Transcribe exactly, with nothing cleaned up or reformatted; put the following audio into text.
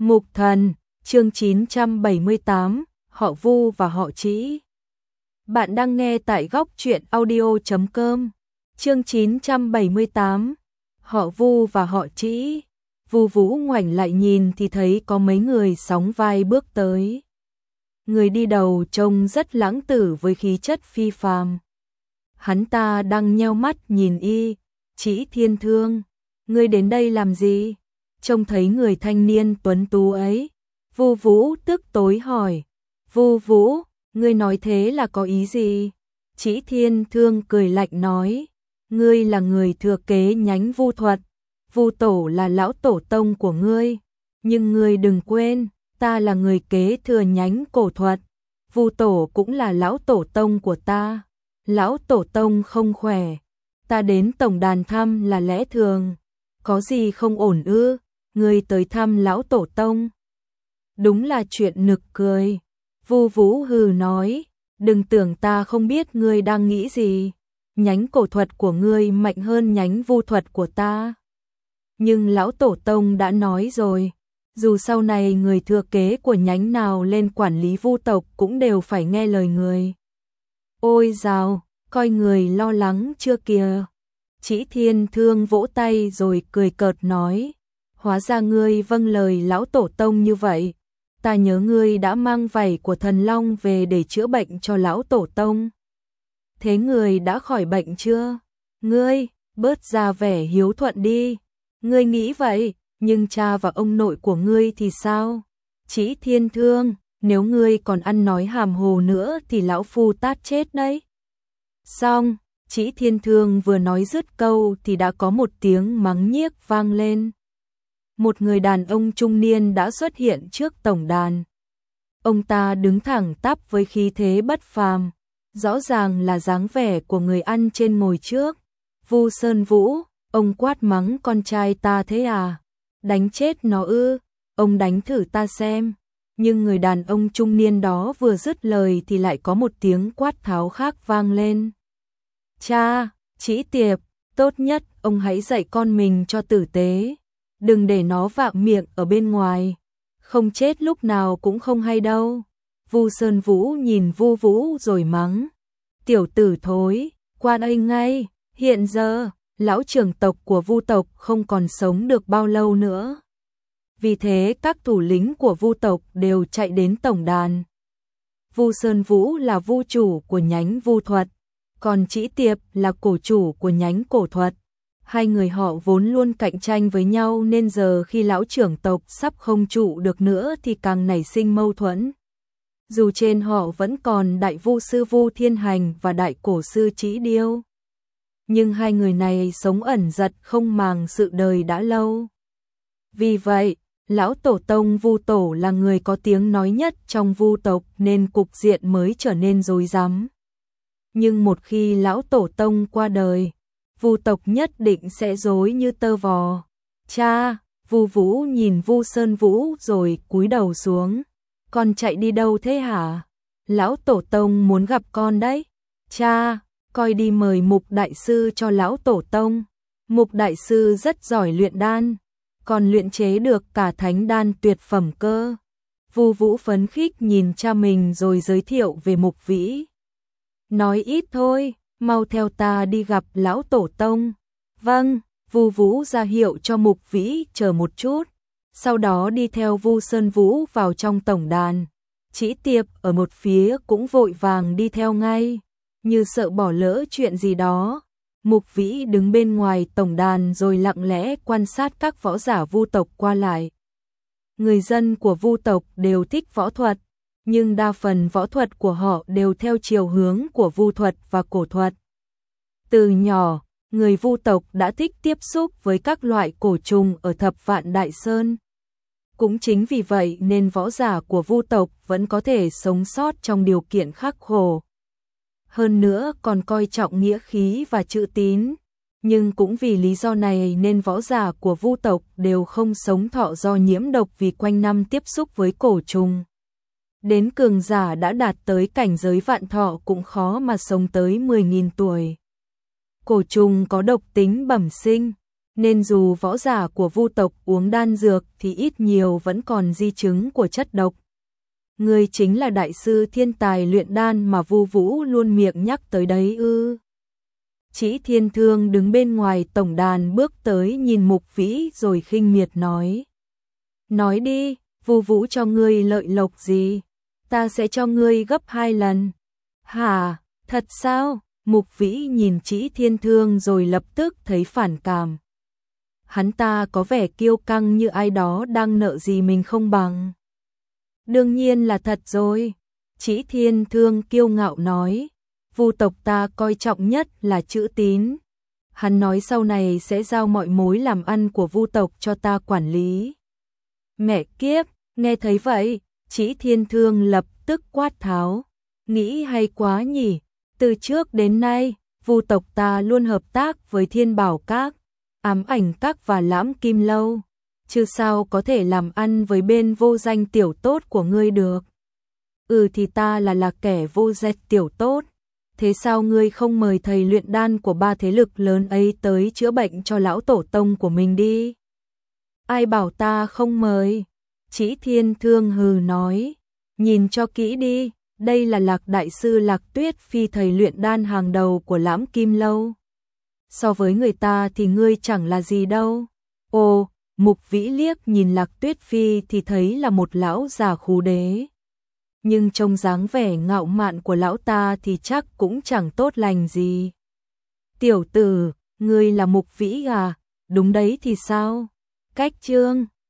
Mục Thần, chương chín trăm bảy mươi tám, họ Vu và họ Trĩ. Bạn đang nghe tại góc truyện audio chấm com. Chương chín trăm bảy mươi tám, họ Vu và họ Trĩ. Vu Vũ ngoảnh lại nhìn thì thấy có mấy người sóng vai bước tới. Người đi đầu trông rất lãng tử với khí chất phi phàm. Hắn ta đang nheo mắt nhìn y. Trĩ Thiên Thương, ngươi đến đây làm gì? Trông thấy người thanh niên tuấn tú ấy, Vu Vũ tức tối hỏi. Vu Vũ, ngươi nói thế là có ý gì? Trĩ Thiên Thương cười lạnh nói, ngươi là người thừa kế nhánh Vu thuật, Vu tổ là lão tổ tông của ngươi, nhưng ngươi đừng quên, ta là người kế thừa nhánh cổ thuật, Vu tổ cũng là lão tổ tông của ta. Lão tổ tông không khỏe, ta đến tổng đàn thăm là lẽ thường, có gì không ổn ư? Ngươi tới thăm lão tổ tông. Đúng là chuyện nực cười. Vu Vũ hừ nói, đừng tưởng ta không biết ngươi đang nghĩ gì. Nhánh cổ thuật của ngươi mạnh hơn nhánh vu thuật của ta. Nhưng lão tổ tông đã nói rồi, dù sau này người thừa kế của nhánh nào lên quản lý vu tộc cũng đều phải nghe lời người. Ôi dào, coi người lo lắng chưa kìa. Trĩ Thiên Thương vỗ tay rồi cười cợt nói, hóa ra ngươi vâng lời lão tổ tông như vậy. Ta nhớ ngươi đã mang vảy của thần long về để chữa bệnh cho lão tổ tông. Thế người đã khỏi bệnh chưa? Ngươi, bớt ra vẻ hiếu thuận đi. Ngươi nghĩ vậy, nhưng cha và ông nội của ngươi thì sao? Trĩ Thiên Thương, nếu ngươi còn ăn nói hàm hồ nữa thì lão phu tát chết đấy. Xong, Trĩ Thiên Thương vừa nói dứt câu thì đã có một tiếng mắng nhiếc vang lên. Một người đàn ông trung niên đã xuất hiện trước tổng đàn. Ông ta đứng thẳng tắp với khí thế bất phàm, rõ ràng là dáng vẻ của người ăn trên ngồi trước. Vu Sơn Vũ, ông quát mắng con trai ta thế à? Đánh chết nó ư? Ông đánh thử ta xem. Nhưng người đàn ông trung niên đó vừa dứt lời thì lại có một tiếng quát tháo khác vang lên. Cha, Trĩ Tiệp, tốt nhất ông hãy dạy con mình cho tử tế. Đừng để nó vạ miệng ở bên ngoài, không chết lúc nào cũng không hay đâu. Vu Sơn Vũ nhìn Vu Vũ rồi mắng, tiểu tử thối, qua đây ngay, hiện giờ, lão trưởng tộc của Vu tộc không còn sống được bao lâu nữa. Vì thế các thủ lĩnh của Vu tộc đều chạy đến tổng đàn. Vu Sơn Vũ là vu chủ của nhánh vu thuật, còn Trĩ Tiệp là cổ chủ của nhánh cổ thuật. Hai người họ vốn luôn cạnh tranh với nhau nên giờ khi lão trưởng tộc sắp không trụ được nữa thì càng nảy sinh mâu thuẫn. Dù trên họ vẫn còn đại vu sư Vu Thiên Hành và đại cổ sư Trĩ Điêu, nhưng hai người này sống ẩn giật không màng sự đời đã lâu. Vì vậy, lão tổ tông Vu tổ là người có tiếng nói nhất trong Vu tộc nên cục diện mới trở nên rối rắm. Nhưng một khi lão tổ tông qua đời, Vu tộc nhất định sẽ rối như tơ vò. Cha, Vu Vũ nhìn Vu Sơn Vũ rồi cúi đầu xuống. Con chạy đi đâu thế hả? Lão tổ tông muốn gặp con đấy. Cha, coi đi mời Mục đại sư cho lão tổ tông. Mục đại sư rất giỏi luyện đan, còn luyện chế được cả thánh đan tuyệt phẩm cơ. Vu Vũ phấn khích nhìn cha mình rồi giới thiệu về Mục Vĩ. Nói ít thôi, mau theo ta đi gặp lão tổ tông. Vâng, Vu Vũ ra hiệu cho Mục Vĩ chờ một chút, sau đó đi theo Vu Sơn Vũ vào trong tổng đàn. Trĩ Tiệp ở một phía cũng vội vàng đi theo ngay, như sợ bỏ lỡ chuyện gì đó. Mục Vĩ đứng bên ngoài tổng đàn rồi lặng lẽ quan sát các võ giả Vu tộc qua lại. Người dân của Vu tộc đều thích võ thuật, nhưng đa phần võ thuật của họ đều theo chiều hướng của vu thuật và cổ thuật. Từ nhỏ, người Vu tộc đã thích tiếp xúc với các loại cổ trùng ở Thập Vạn Đại Sơn. Cũng chính vì vậy nên võ giả của Vu tộc vẫn có thể sống sót trong điều kiện khắc khổ. Hơn nữa còn coi trọng nghĩa khí và chữ tín. Nhưng cũng vì lý do này nên võ giả của Vu tộc đều không sống thọ do nhiễm độc vì quanh năm tiếp xúc với cổ trùng. Đến cường giả đã đạt tới cảnh giới vạn thọ cũng khó mà sống tới mười nghìn tuổi. Cổ trùng có độc tính bẩm sinh, Nên dù võ giả của Vu tộc uống đan dược thì ít nhiều vẫn còn di chứng của chất độc. Ngươi chính là đại sư thiên tài luyện đan mà Vu Vũ luôn miệng nhắc tới đấy ư? Chỉ Thiên Thương đứng bên ngoài tổng đàn bước tới nhìn Mục Vĩ rồi khinh miệt nói. Nói đi, Vu Vũ cho ngươi lợi lộc gì? Ta sẽ cho ngươi gấp hai lần. Hả, thật sao? Mục Vĩ nhìn Chỉ Thiên Thương rồi lập tức thấy phản cảm. Hắn ta có vẻ kiêu căng như ai đó đang nợ gì mình không bằng. Đương nhiên là thật rồi. Chỉ Thiên Thương kiêu ngạo nói. Vu tộc ta coi trọng nhất là chữ tín. Hắn nói sau này sẽ giao mọi mối làm ăn của Vu tộc cho ta quản lý. Mẹ kiếp, nghe thấy vậy, Chỉ Thiên Thương lập tức quát tháo. Nghĩ hay quá nhỉ, từ trước đến nay, Vu tộc ta luôn hợp tác với Thiên Bảo Các, Ám Ảnh Các và Lãm Kim Lâu, chứ sao có thể làm ăn với bên vô danh tiểu tốt của ngươi được. Ừ thì ta là là kẻ vô danh tiểu tốt, thế sao ngươi không mời thầy luyện đan của ba thế lực lớn ấy tới chữa bệnh cho lão tổ tông của mình đi? Ai bảo ta không mời? Chỉ Thiên Thương hừ nói, nhìn cho kỹ đi, đây là Lạc đại sư Lạc Tuyết Phi, thầy luyện đan hàng đầu của Lãm Kim Lâu. So với người ta thì ngươi chẳng là gì đâu. Ồ, Mục Vĩ liếc nhìn Lạc Tuyết Phi thì thấy là một lão già khú đế. Nhưng trông dáng vẻ ngạo mạn của lão ta thì chắc cũng chẳng tốt lành gì. Tiểu tử, ngươi là Mục Vĩ à? Đúng đấy thì sao? Cách chương